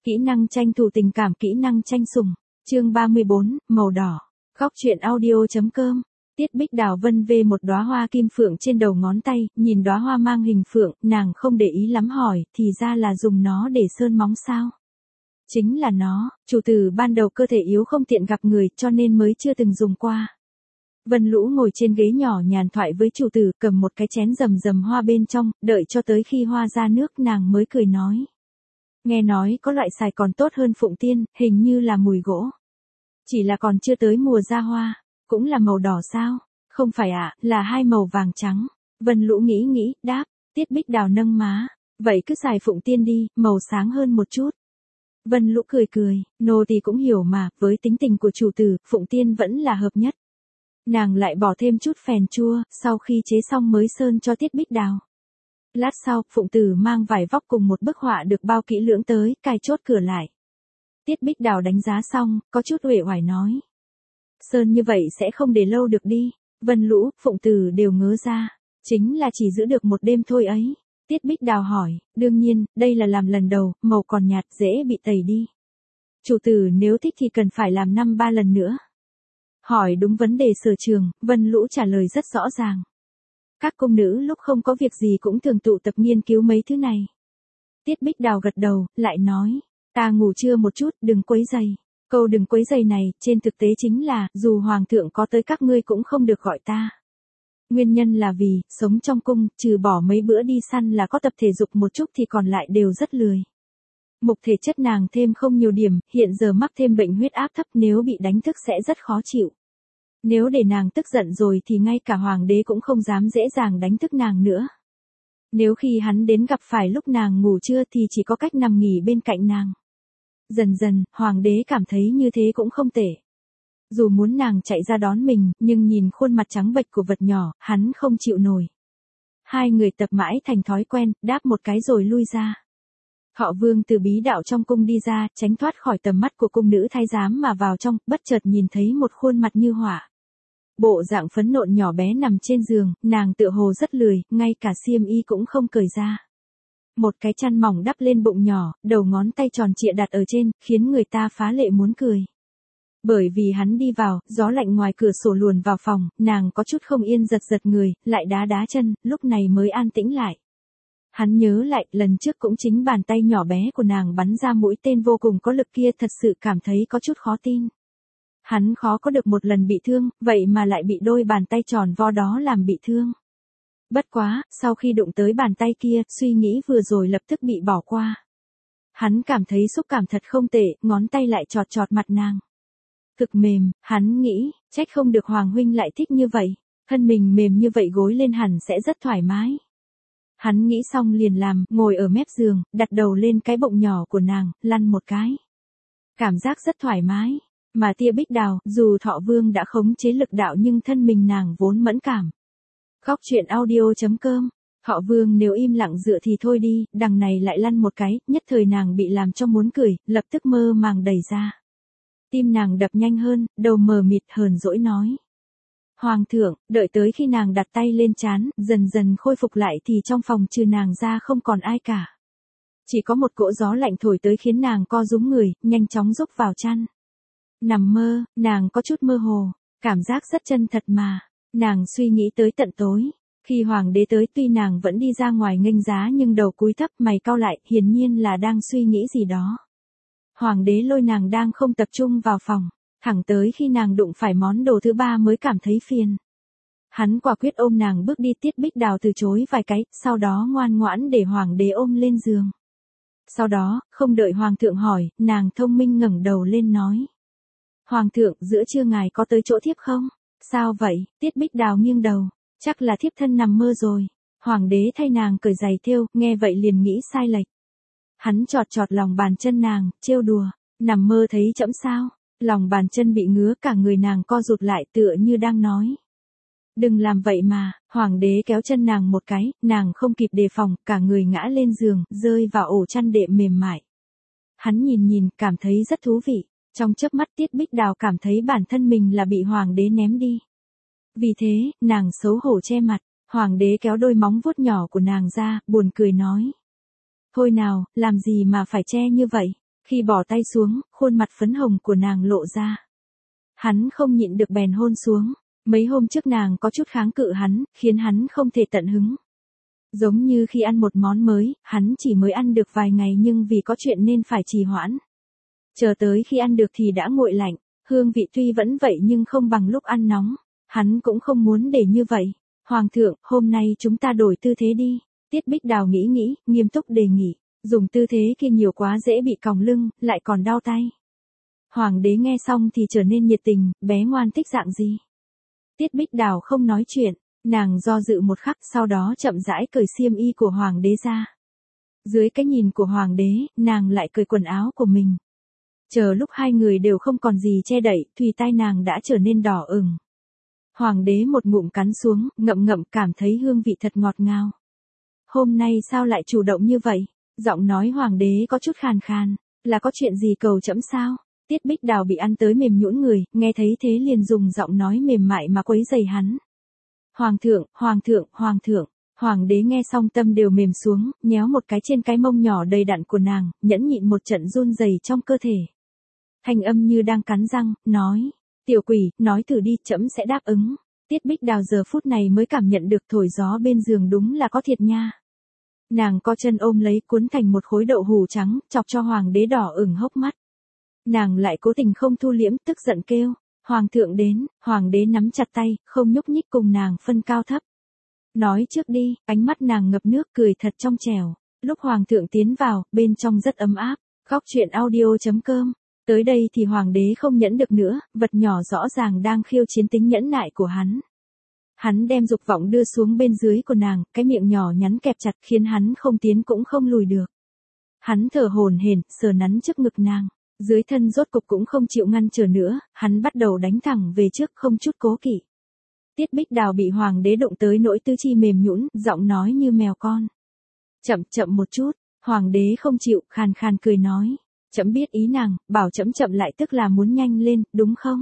Kỹ năng tranh thủ tình cảm, kỹ năng tranh sủng. Chương 34, màu đỏ. Góc truyện audio.com. Tiết Bích Đào vân vê một đóa hoa kim phượng trên đầu ngón tay, nhìn đóa hoa mang hình phượng, nàng không để ý lắm hỏi, thì ra là dùng nó để sơn móng sao? Chính là nó, chủ tử ban đầu cơ thể yếu không tiện gặp người cho nên mới chưa từng dùng qua. Vân Lũ ngồi trên ghế nhỏ nhàn thoại với chủ tử, cầm một cái chén rầm rầm hoa bên trong, đợi cho tới khi hoa ra nước nàng mới cười nói. Nghe nói có loại xài còn tốt hơn phụng tiên, hình như là mùi gỗ. Chỉ là còn chưa tới mùa ra hoa, cũng là màu đỏ sao? Không phải ạ, là hai màu vàng trắng. Vân Lũ nghĩ, đáp, Tiết Bích Đào nâng má. Vậy cứ xài phụng tiên đi, màu sáng hơn một chút. Vân Lũ cười, nô tỳ cũng hiểu mà, với tính tình của chủ tử, phụng tiên vẫn là hợp nhất. Nàng lại bỏ thêm chút phèn chua, sau khi chế xong mới sơn cho Tiết Bích Đào. Lát sau, phụng tử mang vải vóc cùng một bức họa được bao kỹ lưỡng tới, cài chốt cửa lại. Tiết Bích Đào đánh giá xong, có chút uể oải nói. Sơn như vậy sẽ không để lâu được đi. Vân Lũ, phụng tử đều ngớ ra. Chính là chỉ giữ được một đêm thôi ấy. Tiết Bích Đào hỏi, đương nhiên, đây là làm lần đầu, màu còn nhạt dễ bị tẩy đi. Chủ tử nếu thích thì cần phải làm 5-3 lần nữa. Hỏi đúng vấn đề sở trường, Vân Lũ trả lời rất rõ ràng. Các công nữ lúc không có việc gì cũng thường tụ tập nghiên cứu mấy thứ này. Tiết Bích Đào gật đầu, lại nói, ta ngủ trưa một chút, đừng quấy rầy. Câu đừng quấy rầy này, trên thực tế chính là, dù hoàng thượng có tới các ngươi cũng không được gọi ta. Nguyên nhân là vì, sống trong cung, trừ bỏ mấy bữa đi săn là có tập thể dục một chút thì còn lại đều rất lười. Mục thể chất nàng thêm không nhiều điểm, hiện giờ mắc thêm bệnh huyết áp thấp, nếu bị đánh thức sẽ rất khó chịu. Nếu để nàng tức giận rồi thì ngay cả hoàng đế cũng không dám dễ dàng đánh thức nàng nữa. Nếu khi hắn đến gặp phải lúc nàng ngủ trưa thì chỉ có cách nằm nghỉ bên cạnh nàng. Dần dần, hoàng đế cảm thấy như thế cũng không tệ. Dù muốn nàng chạy ra đón mình, nhưng nhìn khuôn mặt trắng bệch của vật nhỏ, hắn không chịu nổi. Hai người tập mãi thành thói quen, đáp một cái rồi lui ra. Họ Vương từ bí đạo trong cung đi ra, tránh thoát khỏi tầm mắt của cung nữ thái giám mà vào trong, bất chợt nhìn thấy một khuôn mặt như họa. Bộ dạng phấn nộn nhỏ bé nằm trên giường, nàng tựa hồ rất lười, ngay cả xiêm y cũng không cởi ra. Một cái chăn mỏng đắp lên bụng nhỏ, đầu ngón tay tròn trịa đặt ở trên, khiến người ta phá lệ muốn cười. Bởi vì hắn đi vào, gió lạnh ngoài cửa sổ luồn vào phòng, nàng có chút không yên giật người, lại đá chân, lúc này mới an tĩnh lại. Hắn nhớ lại, lần trước cũng chính bàn tay nhỏ bé của nàng bắn ra mũi tên vô cùng có lực kia, thật sự cảm thấy có chút khó tin. Hắn khó có được một lần bị thương, vậy mà lại bị đôi bàn tay tròn vo đó làm bị thương. Bất quá, sau khi đụng tới bàn tay kia, suy nghĩ vừa rồi lập tức bị bỏ qua. Hắn cảm thấy xúc cảm thật không tệ, ngón tay lại chọt mặt nàng. Cực mềm, hắn nghĩ, trách không được Hoàng huynh lại thích như vậy, thân mình mềm như vậy gối lên hẳn sẽ rất thoải mái. Hắn nghĩ xong liền làm, ngồi ở mép giường, đặt đầu lên cái bụng nhỏ của nàng, lăn một cái. Cảm giác rất thoải mái, mà Tia Bích Đào, dù Thọ Vương đã khống chế lực đạo nhưng thân mình nàng vốn mẫn cảm. Góc truyện audio.com. Thọ Vương nếu im lặng dựa thì thôi đi, đằng này lại lăn một cái, nhất thời nàng bị làm cho muốn cười, lập tức mơ màng đẩy ra. Tim nàng đập nhanh hơn, đầu mờ mịt hờn dỗi nói. Hoàng thượng, đợi tới khi nàng đặt tay lên trán, dần dần khôi phục lại thì trong phòng trừ nàng ra không còn ai cả. Chỉ có một cỗ gió lạnh thổi tới khiến nàng co rúm người, nhanh chóng rúc vào chăn. Nằm mơ, nàng có chút mơ hồ, cảm giác rất chân thật mà. Nàng suy nghĩ tới tận tối. Khi hoàng đế tới tuy nàng vẫn đi ra ngoài nghênh giá nhưng đầu cúi thấp mày cau lại, hiển nhiên là đang suy nghĩ gì đó. Hoàng đế lôi nàng đang không tập trung vào phòng, thẳng tới khi nàng đụng phải món đồ thứ ba mới cảm thấy phiền. Hắn quả quyết ôm nàng bước đi. Tiết Bích Đào từ chối vài cái, sau đó ngoan ngoãn để hoàng đế ôm lên giường. Sau đó, không đợi hoàng thượng hỏi, nàng thông minh ngẩng đầu lên nói. Hoàng thượng, giữa trưa ngài có tới chỗ thiếp không? Sao vậy? Tiết Bích Đào nghiêng đầu, chắc là thiếp thân nằm mơ rồi. Hoàng đế thay nàng cởi giày thêu, nghe vậy liền nghĩ sai lệch. Hắn chọt lòng bàn chân nàng, trêu đùa, nằm mơ thấy trẫm sao? Lòng bàn chân bị ngứa, cả người nàng co rụt lại tựa như đang nói. Đừng làm vậy mà. Hoàng đế kéo chân nàng một cái, nàng không kịp đề phòng, cả người ngã lên giường, rơi vào ổ chăn đệm mềm mại. Hắn nhìn, cảm thấy rất thú vị. Trong chớp mắt Tiết Bích Đào cảm thấy bản thân mình là bị hoàng đế ném đi. Vì thế, nàng xấu hổ che mặt, hoàng đế kéo đôi móng vuốt nhỏ của nàng ra, buồn cười nói. Thôi nào, làm gì mà phải che như vậy, Khi bỏ tay xuống, khuôn mặt phấn hồng của nàng lộ ra. Hắn không nhịn được bèn hôn xuống. Mấy hôm trước nàng có chút kháng cự hắn, khiến hắn không thể tận hứng. Giống như khi ăn một món mới, hắn chỉ mới ăn được vài ngày nhưng vì có chuyện nên phải trì hoãn. Chờ tới khi ăn được thì đã nguội lạnh, hương vị tuy vẫn vậy nhưng không bằng lúc ăn nóng. Hắn cũng không muốn để như vậy. Hoàng thượng, hôm nay chúng ta đổi tư thế đi. Tiết Bích Đào nghĩ, nghiêm túc đề nghị. Dùng tư thế kia nhiều quá dễ bị còng lưng, lại còn đau tay. Hoàng đế nghe xong thì trở nên nhiệt tình, bé ngoan thích dạng gì. Tiết Bích Đào không nói chuyện, nàng do dự một khắc sau đó chậm rãi cởi xiêm y của hoàng đế ra. Dưới cái nhìn của hoàng đế, nàng lại cởi quần áo của mình. Chờ lúc hai người đều không còn gì che đậy, thì tai nàng đã trở nên đỏ ửng. Hoàng đế một ngụm cắn xuống, ngậm ngậm cảm thấy hương vị thật ngọt ngào. Hôm nay sao lại chủ động như vậy? Giọng nói hoàng đế có chút khàn khàn, là có chuyện gì cầu trẫm sao? Tiết Bích Đào bị ăn tới mềm nhũn người, nghe thấy thế liền dùng giọng nói mềm mại mà quấy rầy hắn. Hoàng thượng, hoàng thượng, hoàng thượng. Hoàng đế nghe xong tâm đều mềm xuống, nhéo một cái trên cái mông nhỏ đầy đặn của nàng, nhẫn nhịn một trận run rẩy trong cơ thể. Thanh âm như đang cắn răng, nói, tiểu quỷ, nói thử đi, trẫm sẽ đáp ứng. Tiết Bích Đào giờ phút này mới cảm nhận được thổi gió bên giường đúng là có thiệt nha. Nàng co chân ôm lấy cuốn thành một khối đậu hủ trắng, chọc cho hoàng đế đỏ ửng hốc mắt. Nàng lại cố tình không thu liễm, tức giận kêu, hoàng thượng đến, hoàng đế nắm chặt tay, không nhúc nhích cùng nàng phân cao thấp. Nói trước đi, ánh mắt nàng ngập nước cười thật trong trẻo. Lúc hoàng thượng tiến vào, bên trong rất ấm áp. Góc truyện audio.com. Tới đây thì hoàng đế không nhẫn được nữa, vật nhỏ rõ ràng đang khiêu chiến tính nhẫn nại của hắn. Hắn đem dục vọng đưa xuống bên dưới của nàng, cái miệng nhỏ nhắn kẹp chặt khiến hắn không tiến cũng không lùi được. Hắn thở hổn hển, sờ nắn trước ngực nàng. Dưới thân rốt cục cũng không chịu ngăn trở nữa, hắn bắt đầu đánh thẳng về trước không chút cố kỵ. Tiết Bích Đào bị hoàng đế đụng tới nỗi tứ chi mềm nhũn, giọng nói như mèo con. Chậm chậm một chút, hoàng đế không chịu, khàn khàn cười nói. Trẫm biết ý nàng, bảo trẫm chậm lại tức là muốn nhanh lên, đúng không?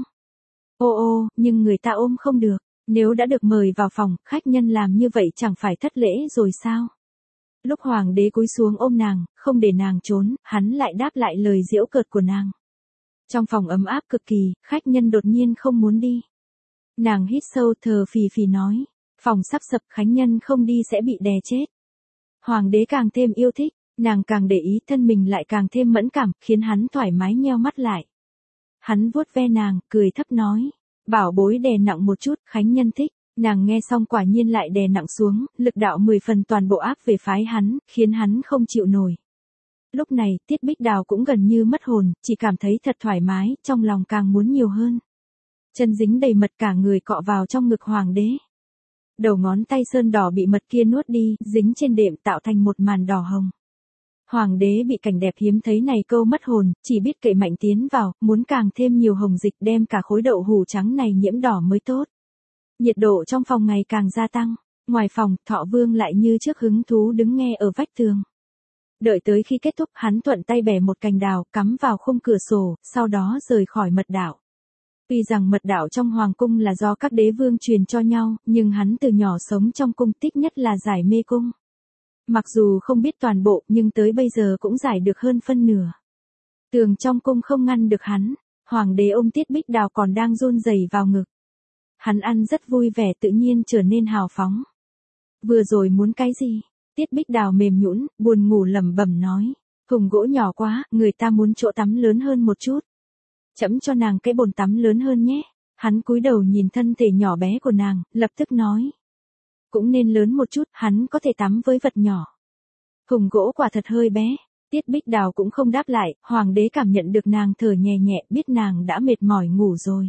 Ô, nhưng người ta ôm không được, nếu đã được mời vào phòng, khách nhân làm như vậy chẳng phải thất lễ rồi sao? Lúc hoàng đế cúi xuống ôm nàng, không để nàng trốn, hắn lại đáp lại lời giễu cợt của nàng. Trong phòng ấm áp cực kỳ, khách nhân đột nhiên không muốn đi. Nàng hít sâu thở phì phì nói, phòng sắp sập, khánh nhân không đi sẽ bị đè chết. Hoàng đế càng thêm yêu thích, nàng càng để ý, thân mình lại càng thêm mẫn cảm, khiến hắn thoải mái nheo mắt lại. Hắn vuốt ve nàng, cười thấp nói, bảo bối đè nặng một chút, khánh nhân thích. Nàng nghe xong quả nhiên lại đè nặng xuống, lực đạo 10 phần toàn bộ áp về phái hắn, khiến hắn không chịu nổi. Lúc này, Tiết Bích Đào cũng gần như mất hồn, chỉ cảm thấy thật thoải mái, trong lòng càng muốn nhiều hơn. Chân dính đầy mật cả người cọ vào trong ngực hoàng đế. Đầu ngón tay sơn đỏ bị mật kia nuốt đi, dính trên đệm tạo thành một màn đỏ hồng. Hoàng đế bị cảnh đẹp hiếm thấy này câu mất hồn, chỉ biết cậy mạnh tiến vào, muốn càng thêm nhiều hồng dịch đem cả khối đậu hủ trắng này nhiễm đỏ mới tốt. Nhiệt độ trong phòng ngày càng gia tăng. Ngoài phòng, Thọ Vương lại như trước hứng thú đứng nghe ở vách tường. Đợi tới khi kết thúc, hắn thuận tay bẻ một cành đào, cắm vào khung cửa sổ, sau đó rời khỏi mật đạo. Tuy rằng mật đạo trong hoàng cung là do các đế vương truyền cho nhau, nhưng hắn từ nhỏ sống trong cung, thích nhất là giải mê cung. Mặc dù không biết toàn bộ, nhưng tới bây giờ cũng giải được hơn phân nửa. Tường trong cung không ngăn được hắn. Hoàng đế ôm Tiết Bích Đào còn đang run rẩy vào ngực. Hắn ăn rất vui vẻ, tự nhiên trở nên hào phóng. Vừa rồi muốn cái gì? Tiết Bích Đào mềm nhũn, buồn ngủ lẩm bẩm nói. Thùng gỗ nhỏ quá, người ta muốn chỗ tắm lớn hơn một chút. Trẫm cho nàng cái bồn tắm lớn hơn nhé. Hắn cúi đầu nhìn thân thể nhỏ bé của nàng, lập tức nói. Cũng nên lớn một chút, hắn có thể tắm với vật nhỏ. Thùng gỗ quả thật hơi bé. Tiết Bích Đào cũng không đáp lại, hoàng đế cảm nhận được nàng thở nhẹ nhẹ, biết nàng đã mệt mỏi ngủ rồi.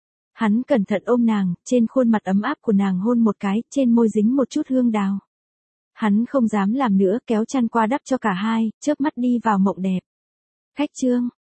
Hắn cẩn thận ôm nàng, trên khuôn mặt ấm áp của nàng hôn một cái, trên môi dính một chút hương đào. Hắn không dám làm nữa, kéo chăn qua đắp cho cả hai, chớp mắt đi vào mộng đẹp. Khách trương,